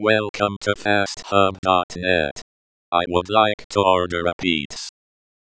Welcome to FastHub.net. I would like to order a pizza.